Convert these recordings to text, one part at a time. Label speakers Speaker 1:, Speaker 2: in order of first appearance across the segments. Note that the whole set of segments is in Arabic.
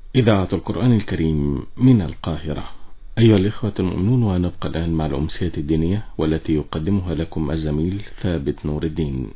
Speaker 1: إذاعة القرآن الكريم من القاهرة. أيها الإخوة المؤمنون، ونبقى الآن مع الأمسية الدينية والتي يقدمها لكم الزميل ثابت نور الدين.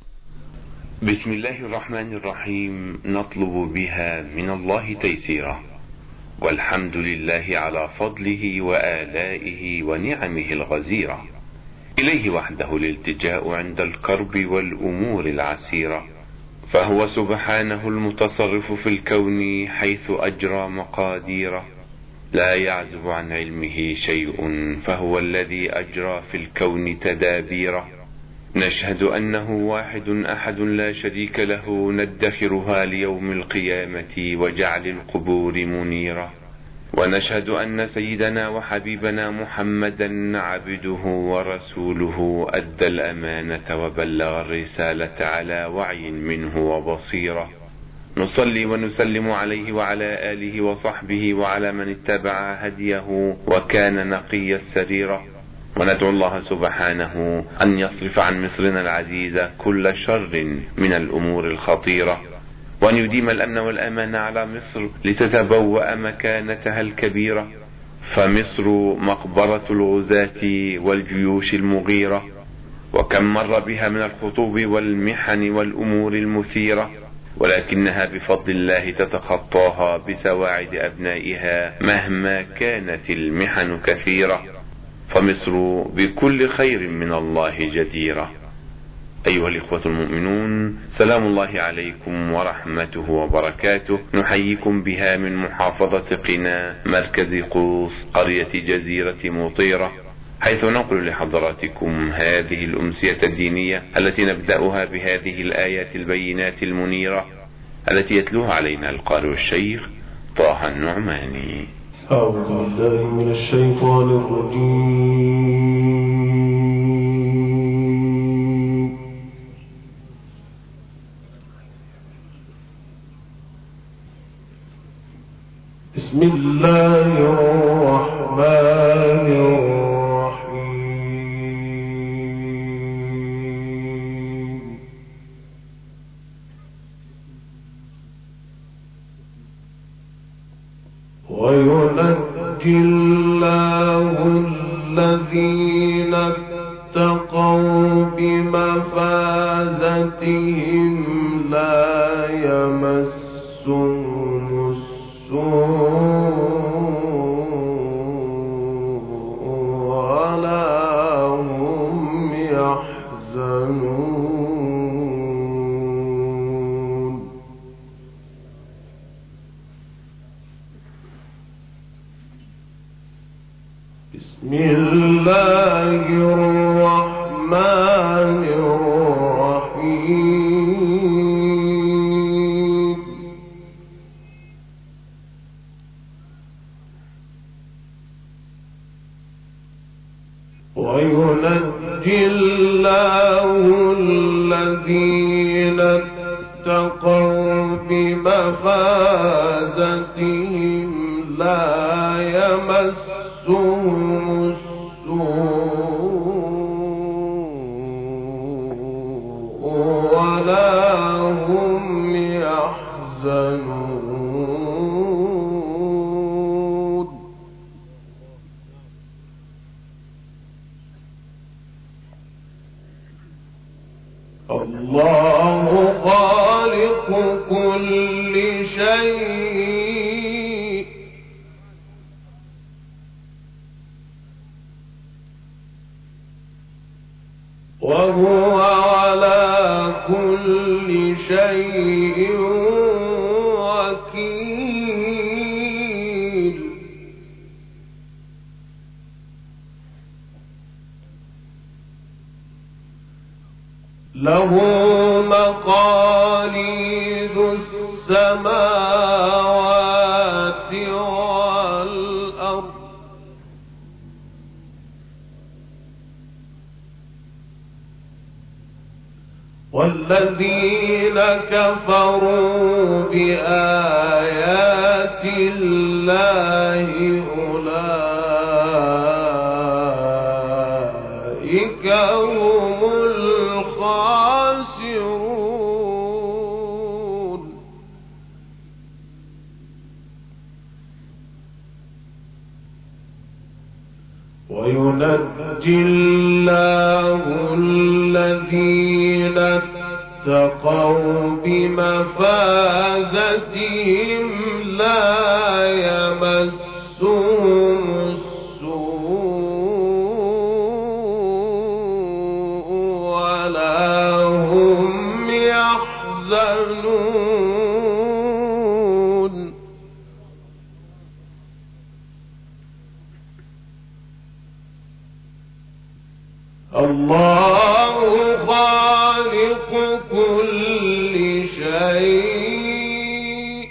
Speaker 2: بسم الله الرحمن الرحيم. نطلب بها من الله تيسيرا، والحمد لله على فضله وآلائه ونعمه الغزيرة. إليه وحده الالتجاء عند الكرب والأمور العسيرة، فهو سبحانه المتصرف في الكون حيث أجرى مقاديره، لا يعزب عن علمه شيء، فهو الذي أجرى في الكون تدابيره. نشهد أنه واحد أحد لا شريك له، ندخرها ليوم القيامة وجعل القبور منيرة. ونشهد أن سيدنا وحبيبنا محمدا عبده ورسوله، أدى الأمانة وبلغ الرسالة على وعي منه وبصيرة. نصلي ونسلم عليه وعلى آله وصحبه وعلى من اتبع هديه وكان نقي السريرة. وندعو الله سبحانه أن يصرف عن مصرنا العزيزة كل شر من الأمور الخطيرة، وأن يديم الأمن والأمان على مصر لتتبوأ مكانتها الكبيرة، فمصر مقبرة الغزاة والجيوش المغيرة، وكم مر بها من الخطوب والمحن والأمور المثيرة، ولكنها بفضل الله تتخطاها بسواعد أبنائها مهما كانت المحن كثيرة، فمصر بكل خير من الله جديرة. أيها الإخوة المؤمنون، سلام الله عليكم ورحمته وبركاته. نحييكم بها من محافظة قنا، مركز قوس، قرية جزيرة مطيرة، حيث ننقل لحضراتكم هذه الأمسية الدينية التي نبدأها بهذه الآيات البينات المنيرة التي يتلوها علينا القارئ الشيخ طه النعماني.
Speaker 3: أعوذ بالله من الشيطان الرجيم. بسم الله الرحمن الرحيم. وينجي الله الذين اتقوا بمفازتهم لا يمسهم السوء ولا هم يحزنون. بسم الله الرحمن الرحيم. وينجي الله الذين اتقوا بمفازتهم لا يمسهم السوء ولا هم يحزنون. الله خالق كل شيء، وهو على كل شيء وكيل. له مقاليد السماوات والأرض، والذين كفروا بآيات الله أولئك هم الخاسرون. وينجي الله الذين اتقوا بمفازتهم لا يمسهم السوء ولا هم يحزنون. الله خالق كل شيء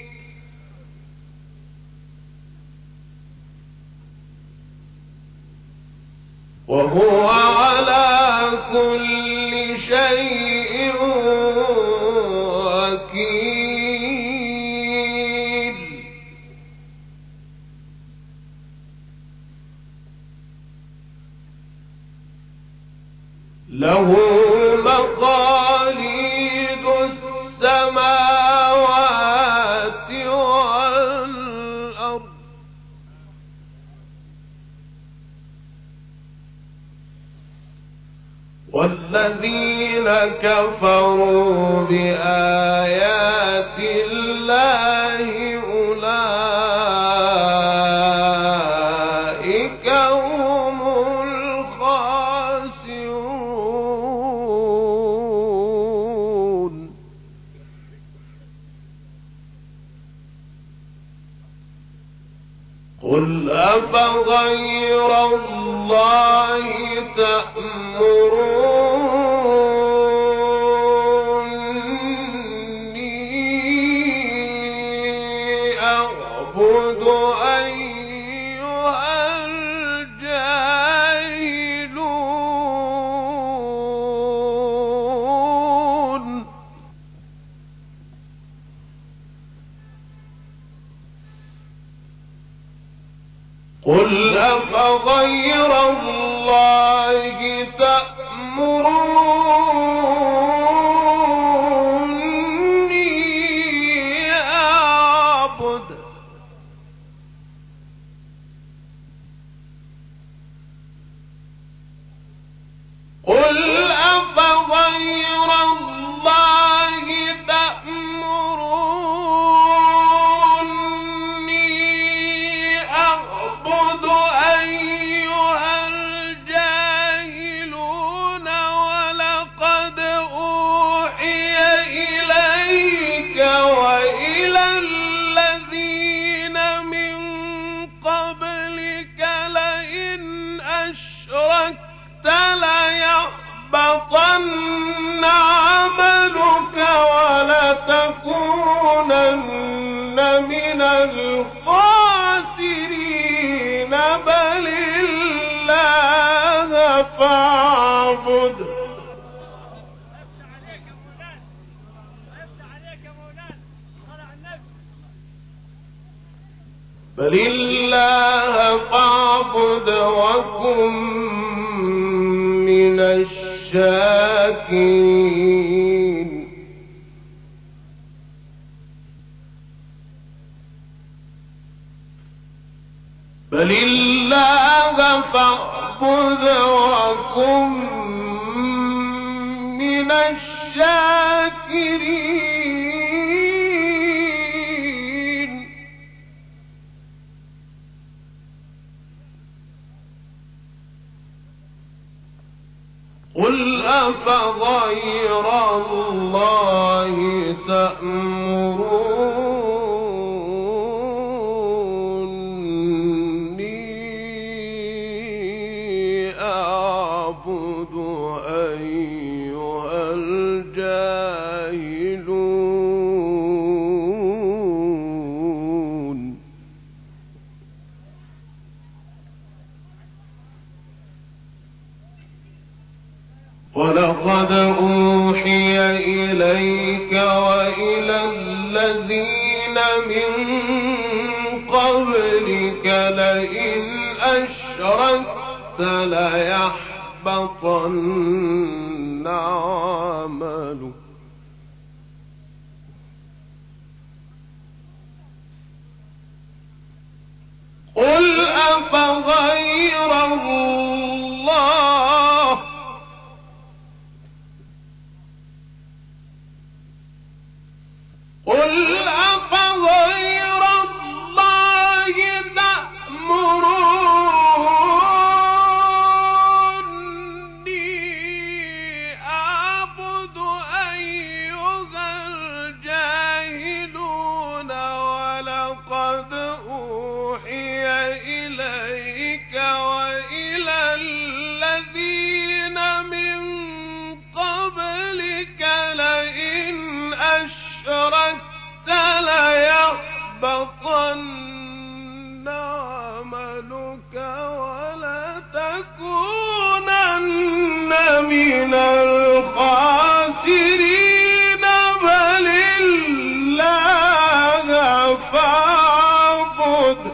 Speaker 3: وهو على كل شيء وكيل. له مقاليد السماوات والأرض والذين كفروا بآيات الله أولئك هم الخاسرون. قل أفغير الله تأمروني أعبد أيها الجاهلون. قل أفغير الله تأمروني أعبد قل أفغير الله تأمروني أعبد أيها الجاهلون ولقد أوحي إليك وإلى الذين من قبلك لئن أشركت ليحبطن عملك ولتكونن من الخاسرين بل الله فاعبد. بل الله فاعبد وكن من الشاكرين. بل الله فاعبد وكن من الشاكرين. قل أفغير الله تأمروني أعبد أيها الجاهلون. ولقد أوحي إليك وإلى الذين من قبلك لئن أشركت ليحبطن عملك قل أفغير الله يحبطن عملك ولا تكونن من الخاسرين بل الله فاعبد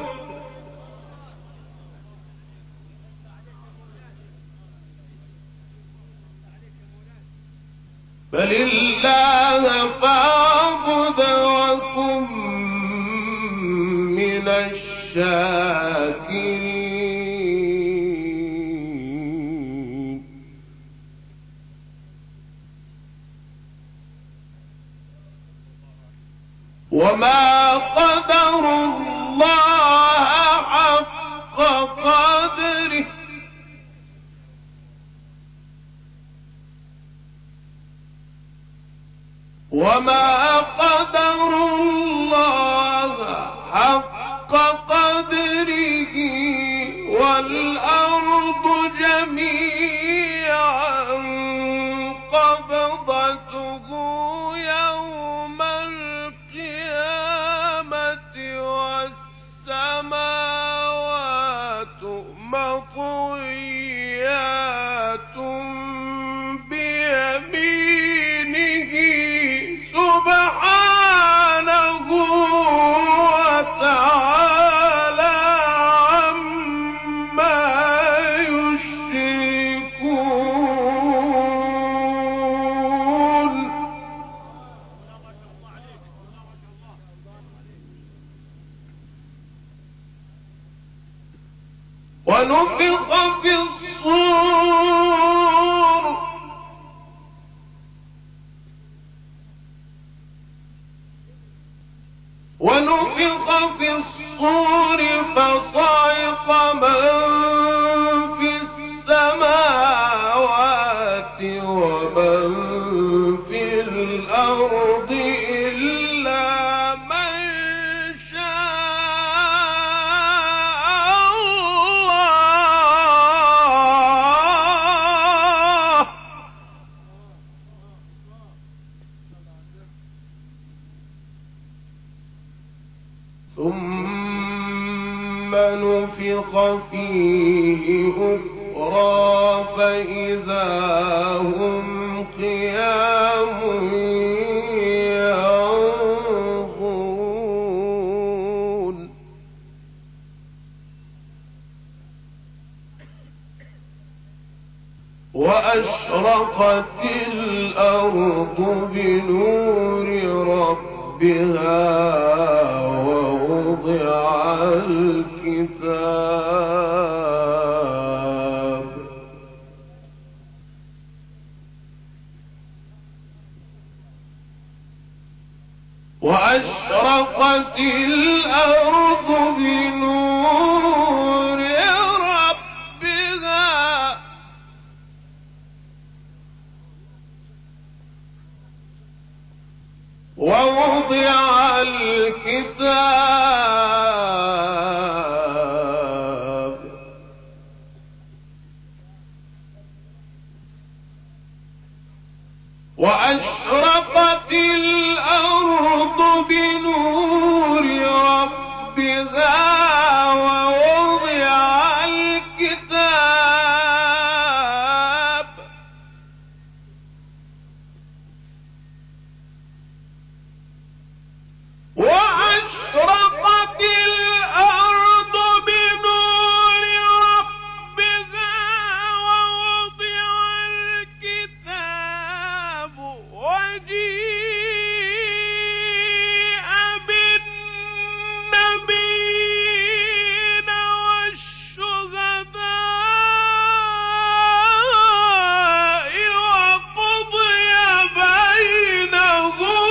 Speaker 3: وكن من الشاكرين. وما قدر الله حق قدره وما قدر الله حق قدره والأرض جميعا قبضته يوم القيامة والسماوات مطويات بيمينه سبحانه وتعالى عما يشركون. ونفخ في الصور فصعق من في السماوات ومن في الأرض إلا من شاء الله ثم نفخ فيه أخرى فإذا هم قيام ينظرون. وأشرقت الأرض بنور ربها ووضع الكتاب وأشرقت الأرض بنور ربها ووضع الكتاب وأشرقت الأرض بنور ربها ووضع الكتاب وأشرقت الأرض بنور ربها ووضع الكتاب وجيء بالنبيين والشهداء وقضي بينهم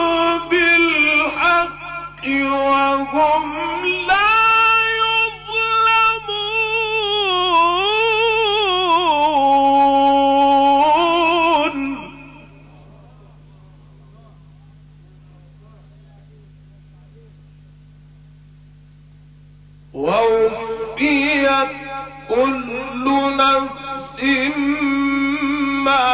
Speaker 3: بالحق وهم لا يظلمون. ووفيت كل نفس ما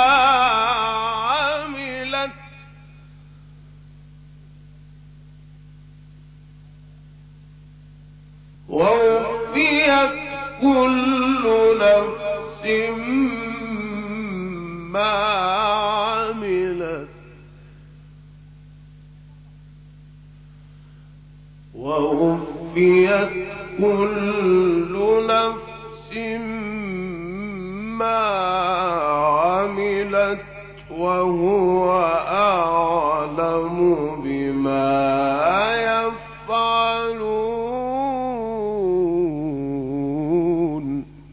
Speaker 3: عملت ووفيت كل نفس ما عملت ووفيت كل نفس ما عملت وهو أعلم بما يفعلون.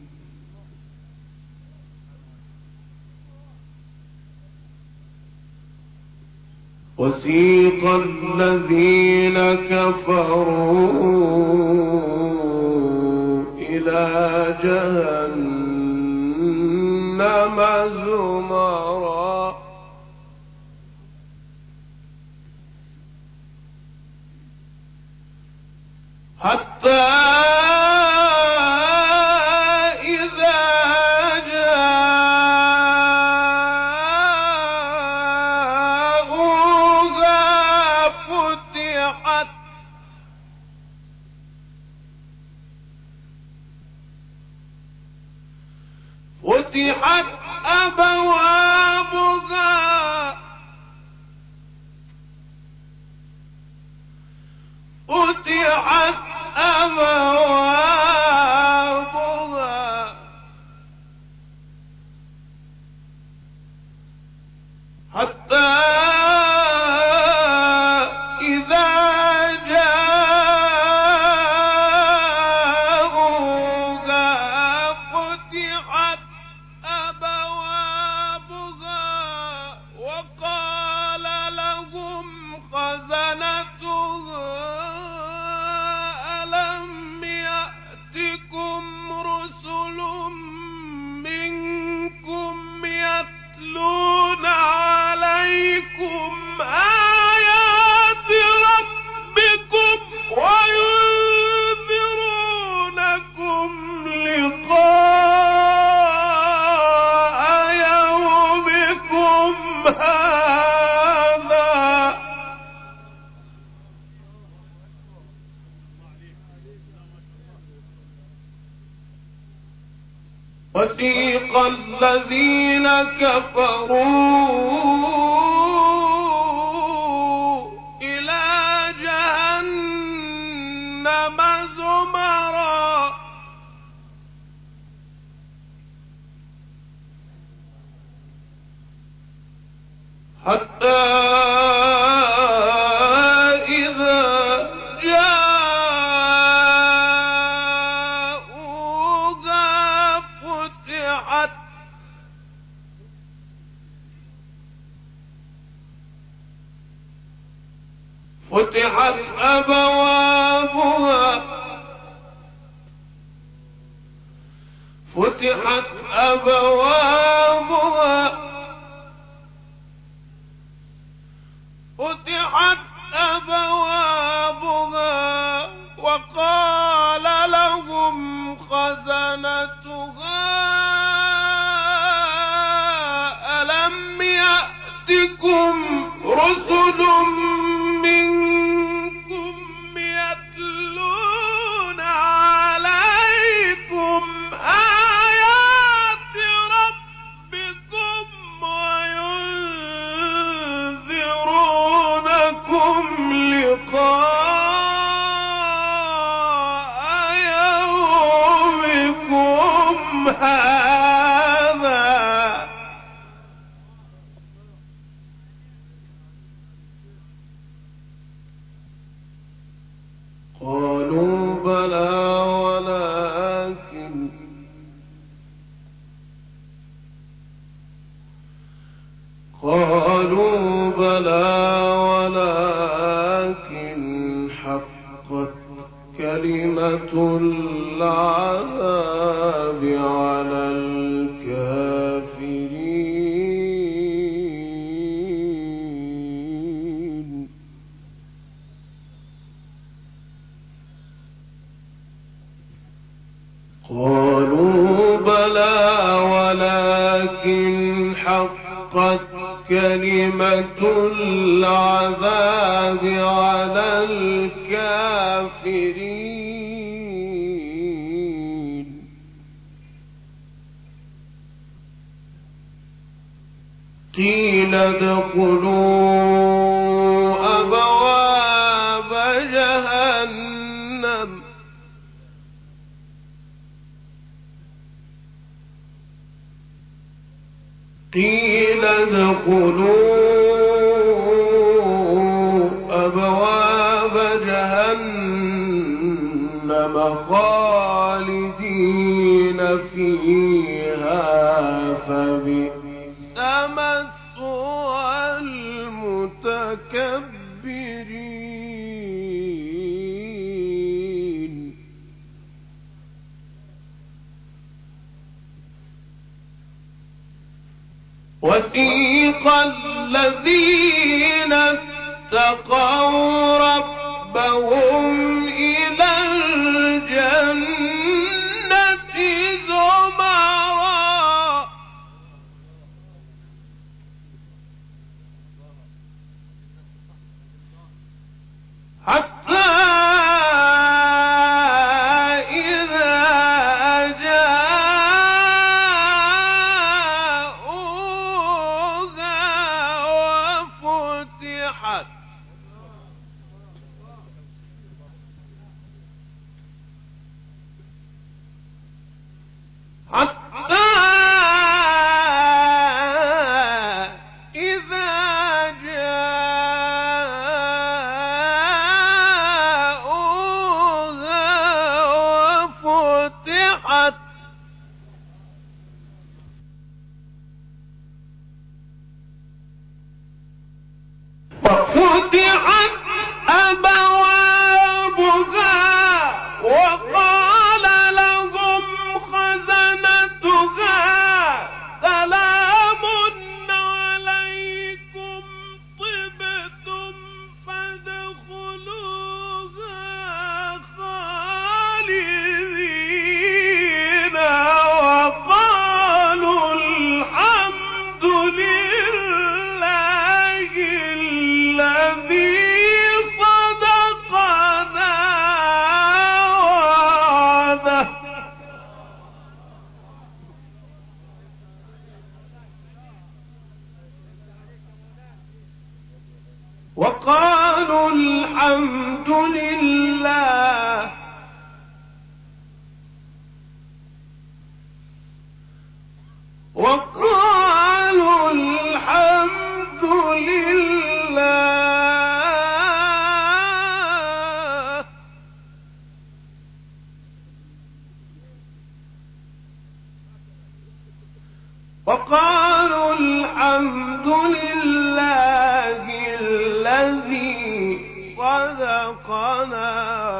Speaker 3: وسيق الذين كفروا إلى جهنم زمرا حتى إذا جاءوها فتحت أبوابها حتى إذا جاءوها فتحت أبوابها وقال لهم خزنتها ألم يأتكم رسل منكم يتلون عليكم آيات ربكم وينذرونكم لقاء يومكم هذا وسيق الذين كفروا إلى جهنم زمرا حتى إذا جاءوها فتحت أبوابها وقال لهم خزنتها ألم يأتكم رسل منكم يتلون عليكم آيات ربكم وينذرونكم لقاء يومكم هذا قالوا بلى ولكن حقت كلمة العذاب على الكافرين. قالوا بلى ولكن حقت كلمة العذاب على الكافرين. ادخلوا أبواب جهنم قيل ادخلوا أبواب جهنم خالدين فيها فبئس مثوى المتكبرين وسيق الذين اتقوا ربهم إلى الجنة زمرا حتى وفتحت أبوابها وقال لهم خزنتها سلام عليكم طبتم فادخلوها خالدين وقالوا الحمد لله الذي صدقنا وعده وقالوا الحمد لله وقالوا الحمد لله وقالوا الحمد لله الذي صدقنا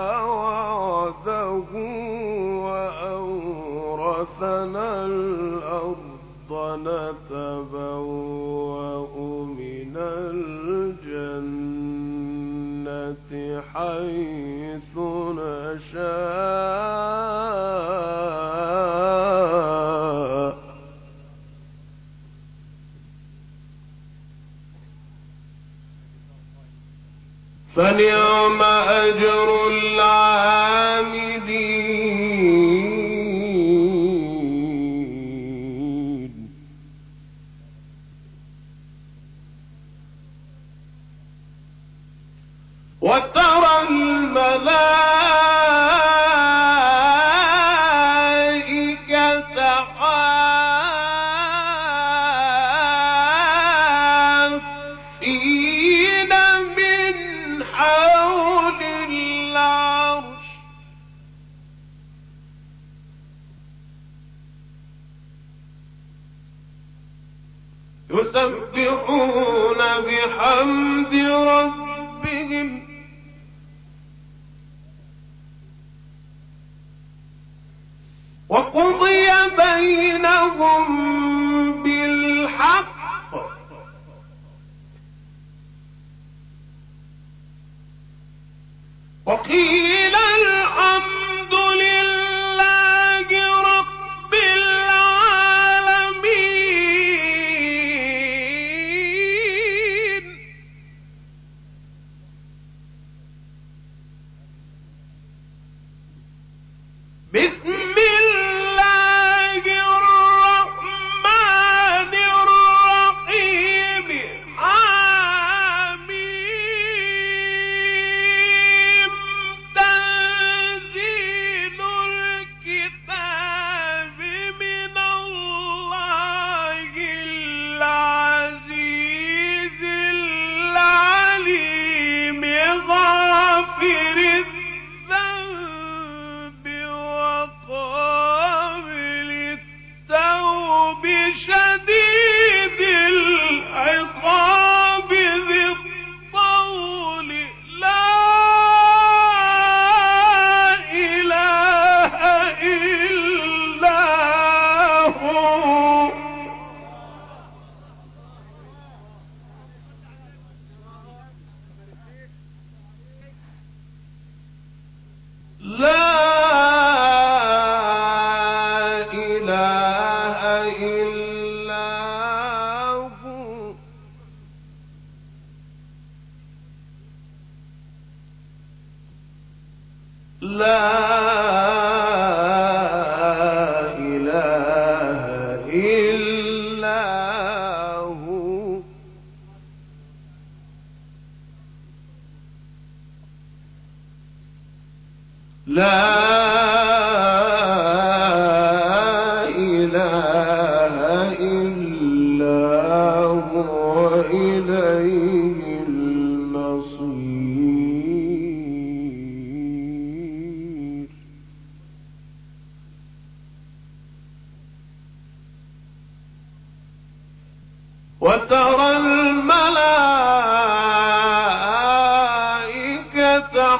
Speaker 3: وعده وأورثنا الأرض نتبوأ من الجنة حيث نشاء فنعم أجر العاملين وترى الملائكة حافين من حول العرش يسبحون بحمد ربهم وقضي بينهم بالحق وقيل الحمد لله رب العالمين بسم الله الرحمن الرحيم وترى الملائكة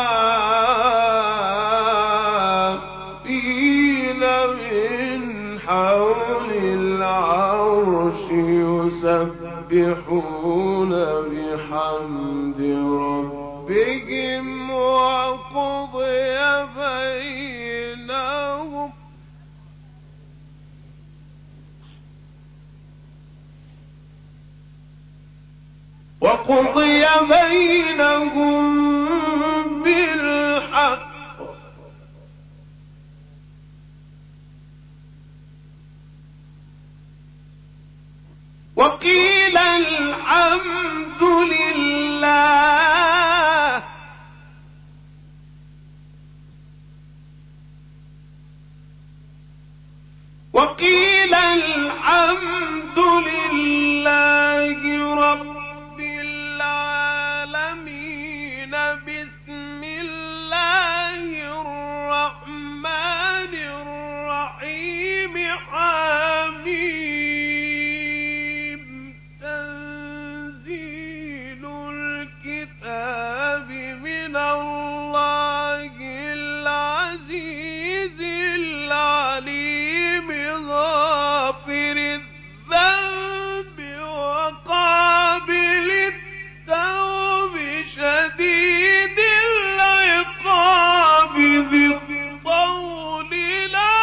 Speaker 3: حافين من حول العرش يسبحون بحمد ربهم وقضي بينهم بالحق وقيل الحمد لله وقيل الحمد لله رب العالمين بسم الله الرحمن الرحيم حميم تنزيل الكتاب من الله العزيز العليم غافر الذنب وقابل التوب شديد العقاب ذي الطول لا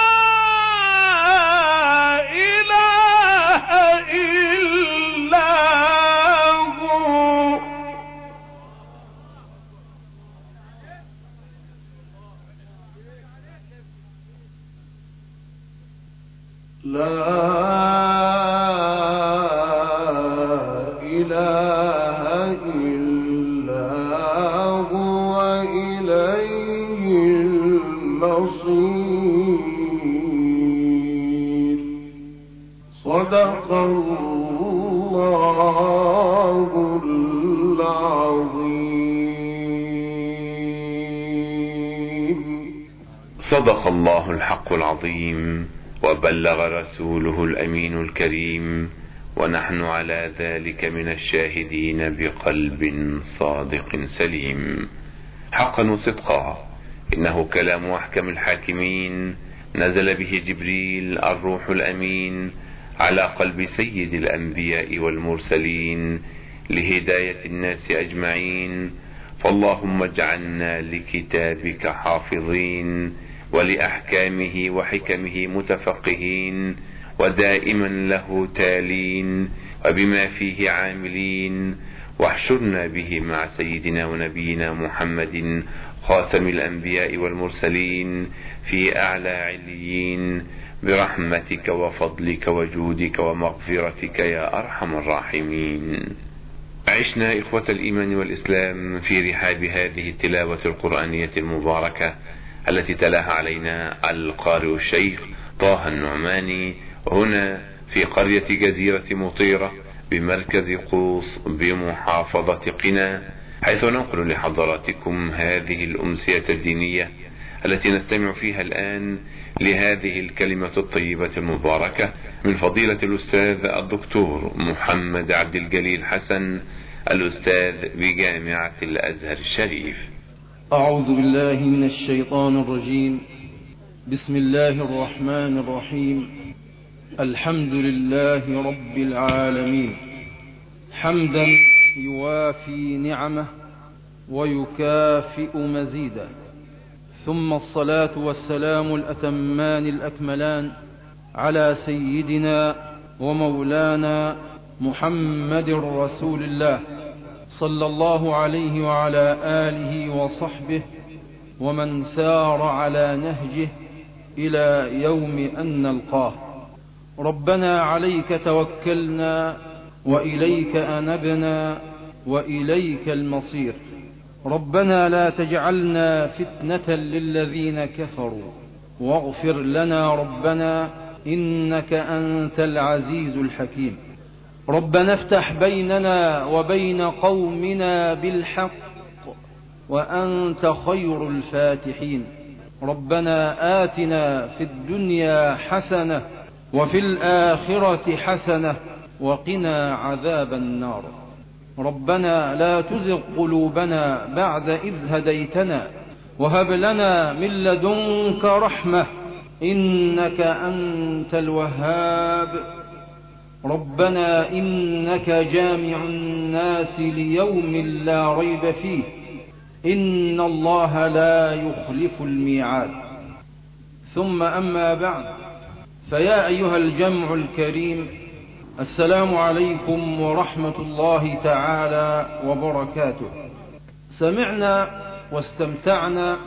Speaker 3: إله إلا هو لا إله إلا هو إليه المصير صدق الله العظيم.
Speaker 2: صدق الله الحق العظيم وبلغ رسوله الأمين الكريم، ونحن على ذلك من الشاهدين بقلب صادق سليم. حقا وصدقا إنه كلام أحكم الحاكمين، نزل به جبريل الروح الأمين على قلب سيد الأنبياء والمرسلين لهداية الناس أجمعين. فاللهم اجعلنا لكتابك حافظين، ولأحكامه وحكمه متفقهين، ودائما له تالين، وبما فيه عاملين، واحشرنا به مع سيدنا ونبينا محمد خاتم الأنبياء والمرسلين في أعلى عليين، برحمتك وفضلك وجودك ومغفرتك يا أرحم الراحمين. عشنا إخوة الإيمان والإسلام في رحاب هذه التلاوة القرآنية المباركة التي تلاها علينا القارئ الشيخ طه النعماني، هنا في قرية جزيرة مطيرة بمركز قوص بمحافظة قنا، حيث ننقل لحضراتكم هذه الأمسية الدينية التي نستمع فيها الآن لهذه الكلمة الطيبة المباركة من فضيلة الأستاذ الدكتور محمد عبد الجليل حسن، الأستاذ بجامعة الأزهر الشريف.
Speaker 4: أعوذ بالله من الشيطان الرجيم. بسم الله الرحمن الرحيم. الحمد لله رب العالمين، حمدا يوافي نعمه ويكافئ مزيدا، ثم الصلاة والسلام الأتمان الأكملان على سيدنا ومولانا محمد رسول الله صلى الله عليه وعلى آله وصحبه ومن سار على نهجه إلى يوم أن نلقاه. ربنا عليك توكلنا وإليك أنبنا وإليك المصير. ربنا لا تجعلنا فتنة للذين كفروا واغفر لنا ربنا إنك أنت العزيز الحكيم. ربنا افتح بيننا وبين قومنا بالحق وأنت خير الفاتحين. ربنا آتنا في الدنيا حسنة وفي الآخرة حسنة وقنا عذاب النار. ربنا لا تزغ قلوبنا بعد إذ هديتنا وهب لنا من لدنك رحمة إنك أنت الوهاب. ربنا إنك جامع الناس ليوم لا ريب فيه إن الله لا يخلف الميعاد. ثم أما بعد، فيا أيها الجمع الكريم، السلام عليكم ورحمة الله تعالى وبركاته. سمعنا واستمتعنا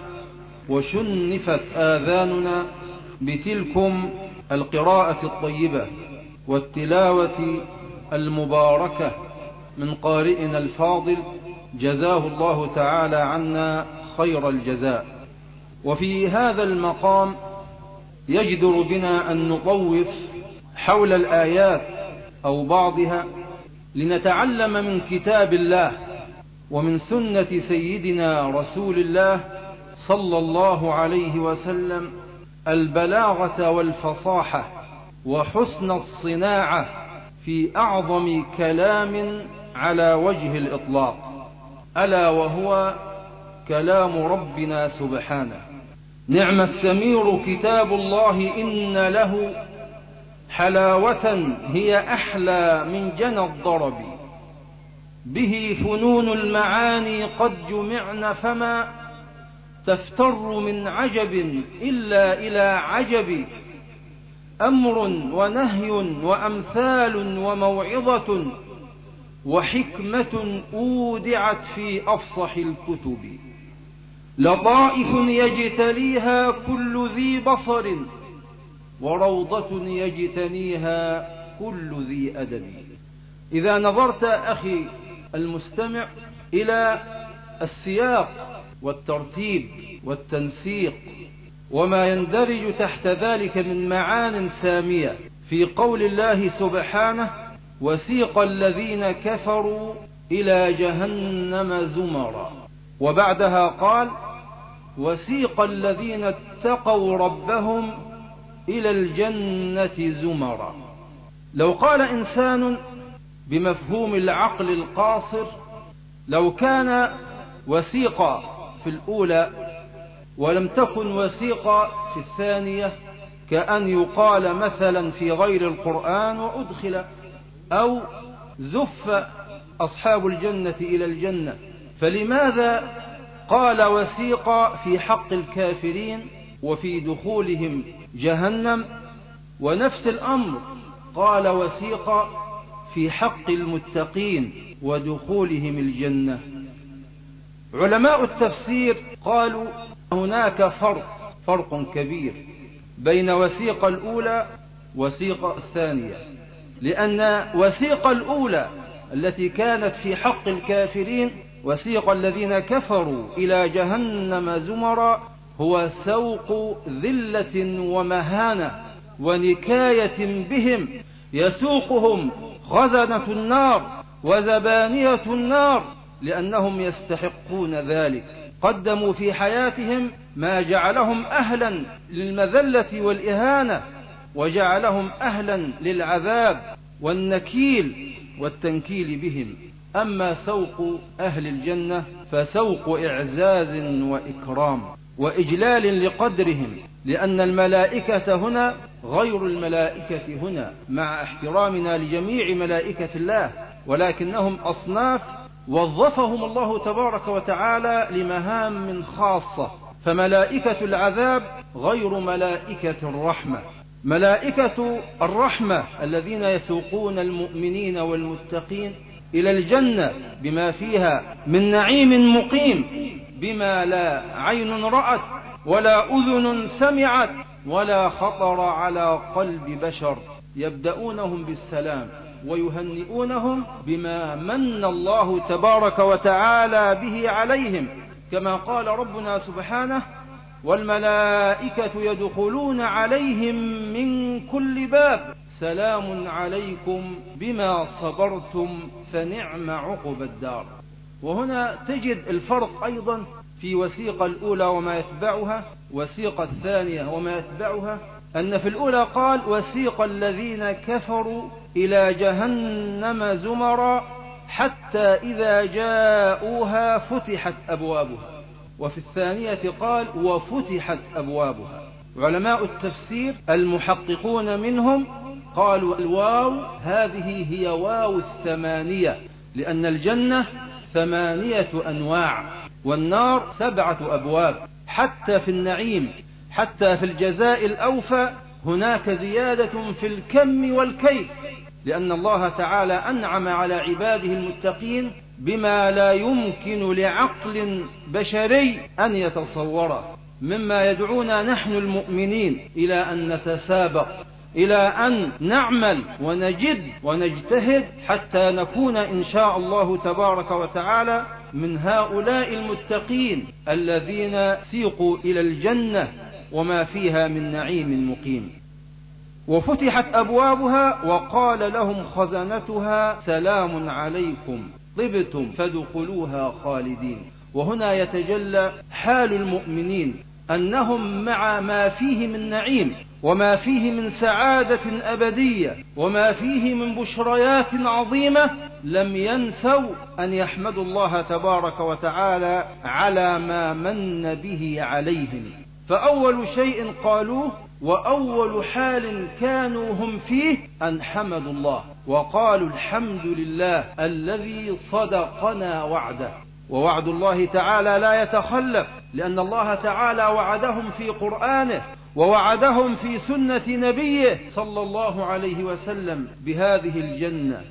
Speaker 4: وشنفت آذاننا بتلكم القراءة الطيبة والتلاوة المباركة من قارئنا الفاضل جزاه الله تعالى عنا خير الجزاء. وفي هذا المقام يجدر بنا أن نطوف حول الآيات أو بعضها لنتعلم من كتاب الله ومن سنة سيدنا رسول الله صلى الله عليه وسلم البلاغة والفصاحة وحسن الصناعة في أعظم كلام على وجه الإطلاق، ألا وهو كلام ربنا سبحانه. نعم السمير كتاب الله إن له حلاوة هي أحلى من جنى الضرب، به فنون المعاني قد جمعن فما تفتر من عجب إلا إلى عجب. أمر ونهي وأمثال وموعظة وحكمة أودعت في أفصح الكتب، لطائف يجتليها كل ذي بصر وروضة يجتنيها كل ذي أدب. إذا نظرت أخي المستمع إلى السياق والترتيب والتنسيق وما يندرج تحت ذلك من معان سامية في قول الله سبحانه: وسيق الذين كفروا إلى جهنم زمرا، وبعدها قال: وسيق الذين اتقوا ربهم إلى الجنة زمرا. لو قال إنسان بمفهوم العقل القاصر: لو كان وسيق في الأولى ولم تكن وسيق في الثانية، كأن يقال مثلا في غير القرآن وأدخل، أو زف أصحاب الجنة إلى الجنة، فلماذا قال وسيق في حق الكافرين وفي دخولهم جهنم، ونفس الأمر قال وسيق في حق المتقين ودخولهم الجنة؟ علماء التفسير قالوا هناك فرق كبير بين وسيق الأولى وسيق الثانية، لأن وسيق الأولى التي كانت في حق الكافرين وسيق الذين كفروا إلى جهنم زمرا هو سوق ذلة ومهانة ونكاية بهم، يسوقهم خزنة النار وزبانية النار لأنهم يستحقون ذلك. قدموا في حياتهم ما جعلهم أهلا للمذلة والإهانة، وجعلهم أهلا للعذاب والنكيل والتنكيل بهم. أما سوق أهل الجنة فسوق إعزاز وإكرام وإجلال لقدرهم، لأن الملائكة هنا غير الملائكة هنا، مع احترامنا لجميع ملائكة الله، ولكنهم أصناف وظفهم الله تبارك وتعالى لمهام خاصة فملائكة العذاب غير ملائكة الرحمة. ملائكة الرحمة الذين يسوقون المؤمنين والمتقين إلى الجنة بما فيها من نعيم مقيم، بما لا عين رأت ولا أذن سمعت ولا خطر على قلب بشر، يبدأونهم بالسلام ويهنئونهم بما من الله تبارك وتعالى به عليهم، كما قال ربنا سبحانه: والملائكة يدخلون عليهم من كل باب سلام عليكم بما صبرتم فنعم عقب الدار. وهنا تجد الفرق أيضا في وثيقة الأولى وما يتبعها، وثيقة الثانية وما يتبعها، أن في الأولى قال: وثيق الذين كفروا إلى جهنم زمرا حتى إذا جاءوها فتحت أبوابها، وفي الثانية قال: وفتحت أبوابها. علماء التفسير المحققون منهم قالوا الواو هذه هي واو الثمانية، لأن الجنة 8 أنواع والنار 7 أبواب. حتى في النعيم، حتى في الجزاء الأوفى هناك زيادة في الكم والكيف، لأن الله تعالى أنعم على عباده المتقين بما لا يمكن لعقل بشري أن يتصوره، مما يدعونا نحن المؤمنين إلى أن نتسابق، إلى أن نعمل ونجد ونجتهد حتى نكون إن شاء الله تبارك وتعالى من هؤلاء المتقين الذين سيقوا إلى الجنة وما فيها من نعيم مقيم. وفتحت أبوابها وقال لهم خزنتها سلام عليكم طبتم فادخلوها خالدين. وهنا يتجلى حال المؤمنين أنهم مع ما فيه من نعيم وما فيه من سعادة أبدية وما فيه من بشريات عظيمة لم ينسوا أن يحمدوا الله تبارك وتعالى على ما من به عليهم. فأول شيء قالوه وأول حال كانوا هم فيه أن حمدوا الله وقالوا الحمد لله الذي صدقنا وعده. ووعد الله تعالى لا يتخلف، لأن الله تعالى وعدهم في قرآنه ووعدهم في سنة نبيه صلى الله عليه وسلم بهذه الجنة،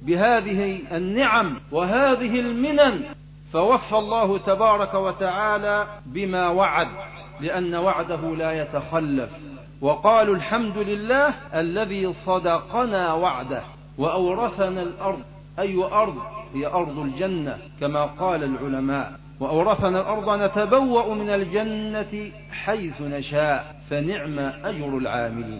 Speaker 4: بهذه النعم وهذه المنن، فوفى الله تبارك وتعالى بما وعد، لأن وعده لا يتخلف. وقالوا الحمد لله الذي صدقنا وعده وأورثنا الأرض. أي أرض؟ هي أرض الجنة كما قال العلماء. وأورثنا الأرض نتبوأ من الجنة حيث نشاء فنعم أجر العاملين.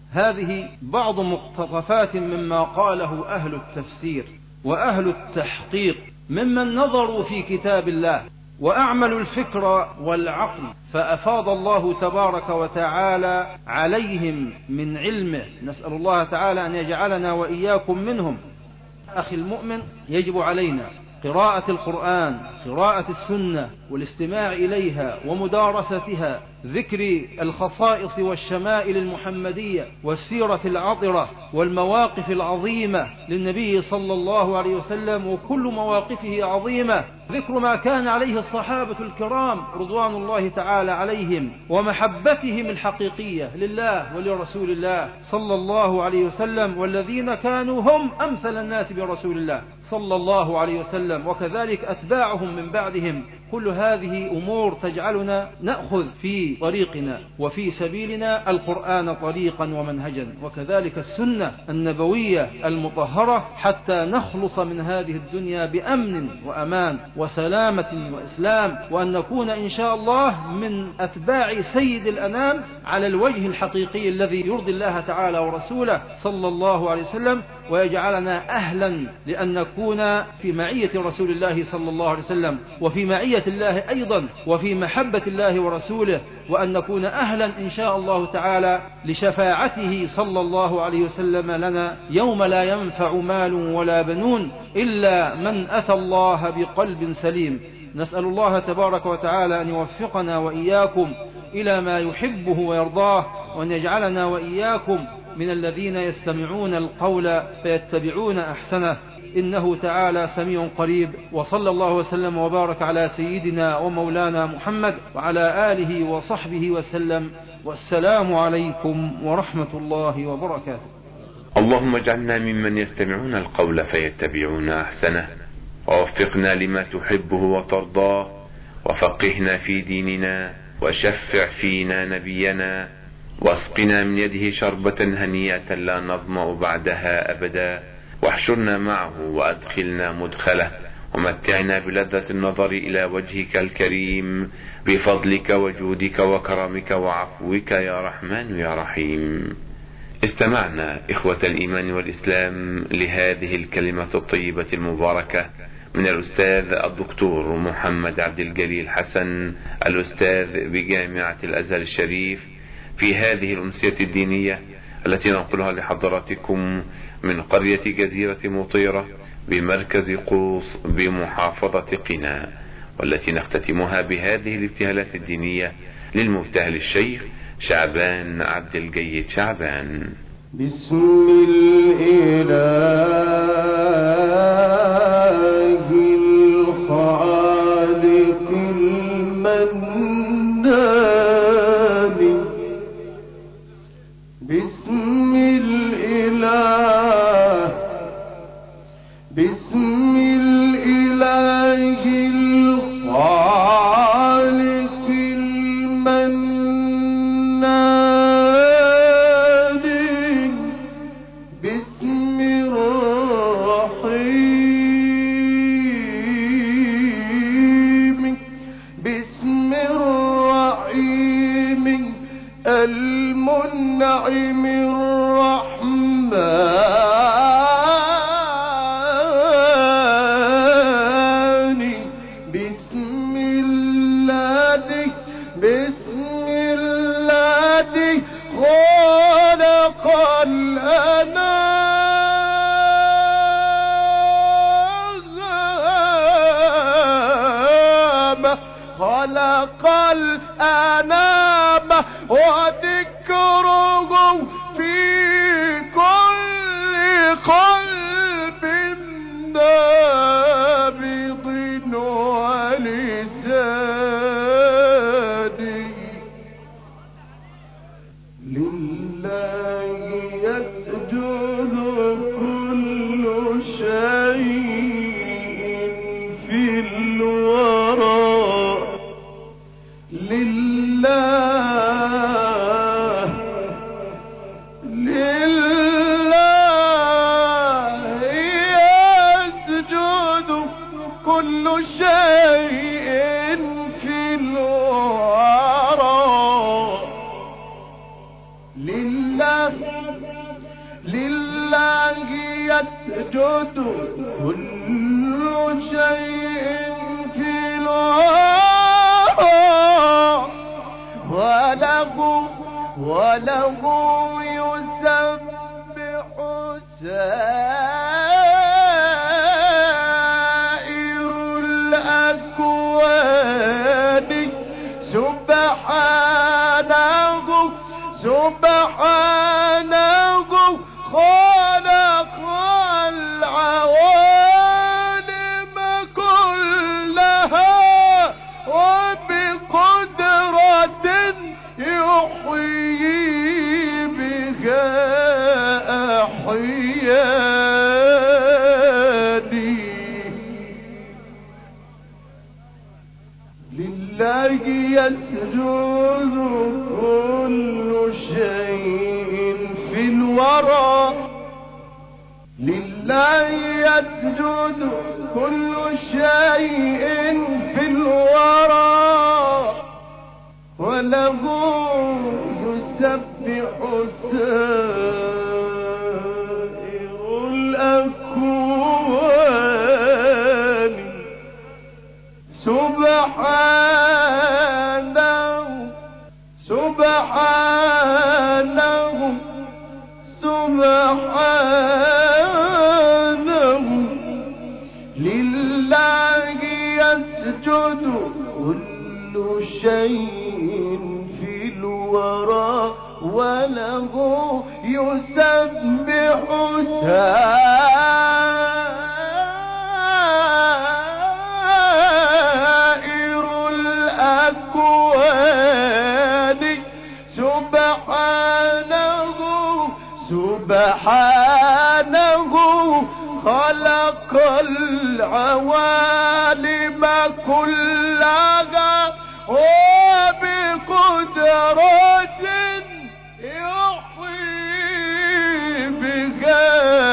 Speaker 4: هذه بعض مقتطفات مما قاله أهل التفسير وأهل التحقيق ممن نظروا في كتاب الله وأعملوا الفكر والعقل، فأفاض الله تبارك وتعالى عليهم من علمه. نسأل الله تعالى أن يجعلنا وإياكم منهم. أخي المؤمن، يجب علينا قراءة القرآن، قراءة السنة والاستماع إليها ومدارستها، ذكر الخصائص والشمائل المحمدية والسيرة العطرة والمواقف العظيمة للنبي صلى الله عليه وسلم، وكل مواقفه عظيمة، ذكر ما كان عليه الصحابة الكرام رضوان الله تعالى عليهم ومحبتهم الحقيقية لله ولرسول الله صلى الله عليه وسلم، والذين كانوا هم أمثل الناس برسول الله صلى الله عليه وسلم، وكذلك أتباعهم من بعدهم. كل هذه أمور تجعلنا نأخذ في طريقنا وفي سبيلنا القرآن طريقا ومنهجا، وكذلك السنة النبوية المطهرة، حتى نخلص من هذه الدنيا بأمن وأمان وسلامة وإسلام، وأن نكون إن شاء الله من أتباع سيد الأنام على الوجه الحقيقي الذي يرضي الله تعالى ورسوله صلى الله عليه وسلم، ويجعلنا أهلا لأن نكون في معية رسول الله صلى الله عليه وسلم وفي معية الله أيضا وفي محبة الله ورسوله، وأن نكون أهلا إن شاء الله تعالى لشفاعته صلى الله عليه وسلم لنا يوم لا ينفع مال ولا بنون إلا من أتى الله بقلب سليم. نسأل الله تبارك وتعالى أن يوفقنا وإياكم إلى ما يحبه ويرضاه، وأن يجعلنا وإياكم من الذين يستمعون القول فيتبعون أحسنه. إنه تعالى سميع قريب. وصلى الله وسلم وبارك على سيدنا ومولانا محمد وعلى آله وصحبه وسلم، والسلام عليكم ورحمة الله وبركاته.
Speaker 2: اللهم اجعلنا ممن يستمعون القول فيتبعون أحسنه، ووفقنا لما تحبه وترضاه، وفقهنا في ديننا، وشفع فينا نبينا، واسقنا من يده شربة هنيئة لا نظمأ بعدها أبدا، واحشرنا معه وأدخلنا مدخله، ومتعنا بلذة النظر إلى وجهك الكريم بفضلك وجودك وكرمك وعفوك يا رحمن يا رحيم. استمعنا إخوة الإيمان والإسلام لهذه الكلمة الطيبة المباركة من الأستاذ الدكتور محمد عبد الجليل حسن، الأستاذ بجامعة الأزهر الشريف، في هذه الأمسية الدينية التي ننقلها لحضراتكم من قرية جزيرة مطيرة بمركز قوص بمحافظة قنا، والتي نختتمها بهذه الابتهالات الدينية للمبتهل الشيخ شعبان عبد الجيد شعبان.
Speaker 3: بسم الإله الخالق المنان، بسم الإله، بسم الإله الخالق المنان، بسم الرحيم، بسم الرحيم المنعم الرحمن، بسم الله، بسم الله خلق الأنام، خلق الأنام وذكره في كل قلب نابض ولسان، لله يسجد كل شيء في الورى، لله، لله يسجد كل شيء في الورى، لله، لله يسجد كل شيء في الورى، وله يسبح سائر الأكوان، سبحانه، سبحانه خلق العوالم كلها وبقدرة يحيي بها أحياني، لله يسجد كل شيء في الورى، لله يسجد كل شيء في الورى، وله يسبح سائر الأكوان، سبحانه، سبحانه، سبحانه، لله يسجد كل شيء في الورى، وله يسبح سائر سبحانه خلق العوالم كلها وبقدرة يحيي بها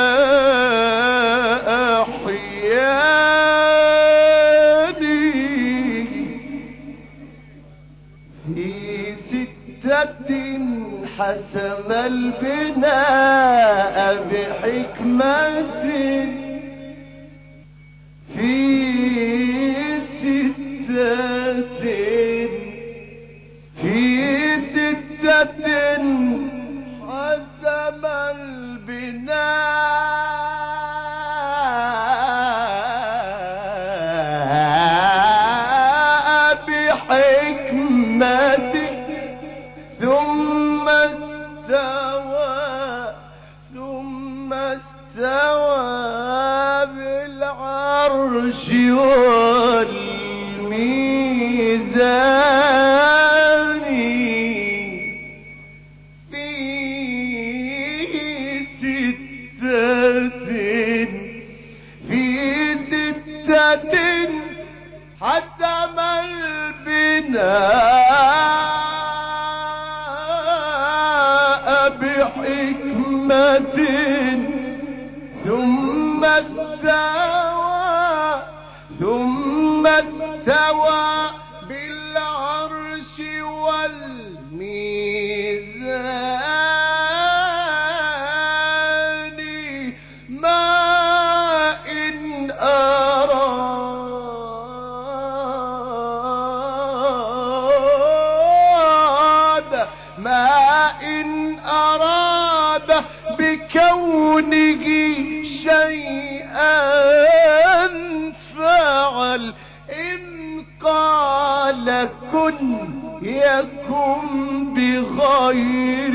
Speaker 3: أحياني في ستة حسم البناء بحكمة في ستة حسم البناء بحكمة ثم استوى بالعرش والميزان في ستة حتم البناء بحكمة ثم استوى بالعرش والميزان ما إن أراد بكونه شيئا فعل إن قال كن يكن بغير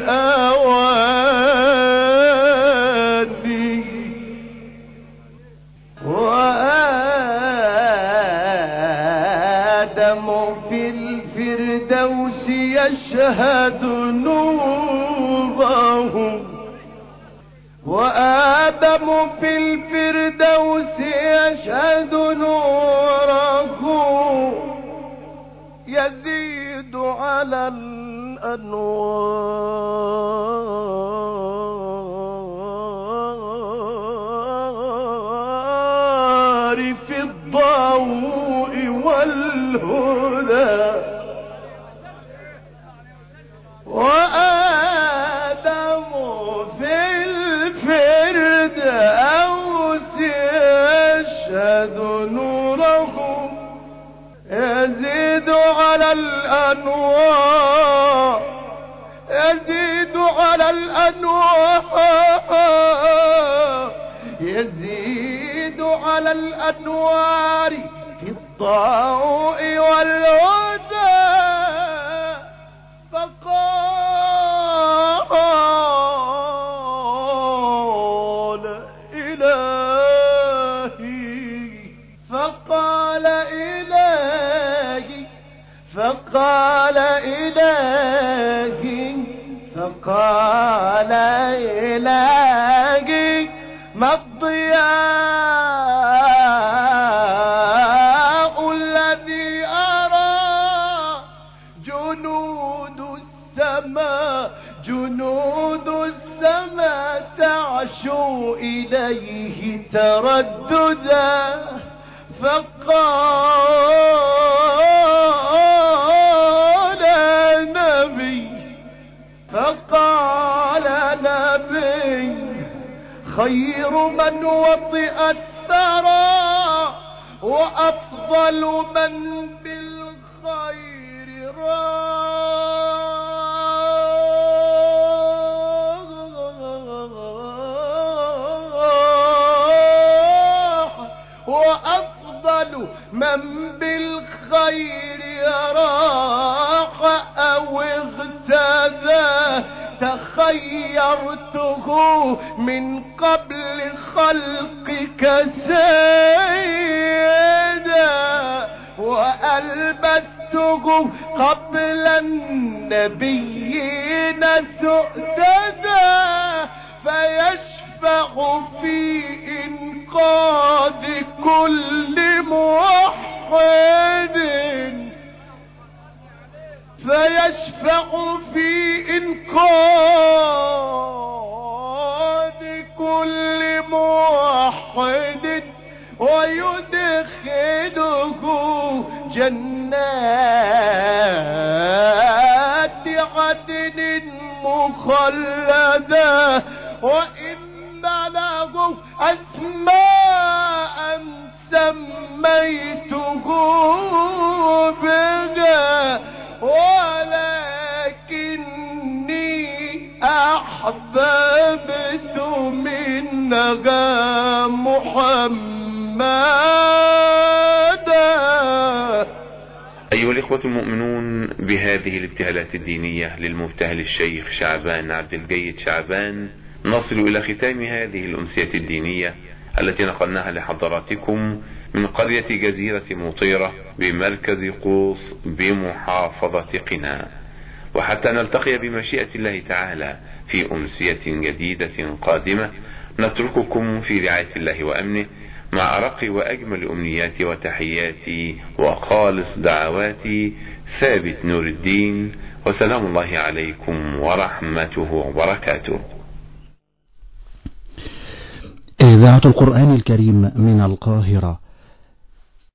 Speaker 3: أواني وآدم في الفردوس يشهد نوره وآدم في الفردوس يشهد نوره يزيد على الأنوار في الضوء والهدى وآدم في الفردوس يشهد نوره يزيد على الأنوار يزيد على الأنوار يزيد على الأنوار في الضوء والهدى فقال إلهي ما الضياء الذي أرى جنود السماء تعشو إليه ترددا فقال نبي خير من وطئ الثرى وأفضل من بالخير راح وأفضل من بالخير راح أو اغتدى تخيرته من قبل خلقك سيدا وألبسته قبل النبيين سؤددا فيشفع في إنقاذ كل موحد، فيشفع في إنقاذ كل موحد ويدخله جنات عدن مخلدة، وإن له أسماء سميته بها ولكني أحببت منها محمدا.
Speaker 2: أيها الإخوة المؤمنون، بهذه الابتهالات الدينية للمبتهل الشيخ شعبان عبد الجيد شعبان نصل إلى ختام هذه الأمسية الدينية التي نقلناها لحضراتكم من قرية جزيرة مطيرة بمركز قوس بمحافظة قنا، وحتى نلتقي بمشيئة الله تعالى في أمسية جديدة قادمة نترككم في رعاية الله وأمنه مع أرق وأجمل أمنياتي وتحياتي وخالص دعواتي ثابت نور الدين، وسلام الله عليكم ورحمته وبركاته.
Speaker 5: إذاعة القرآن الكريم من القاهرة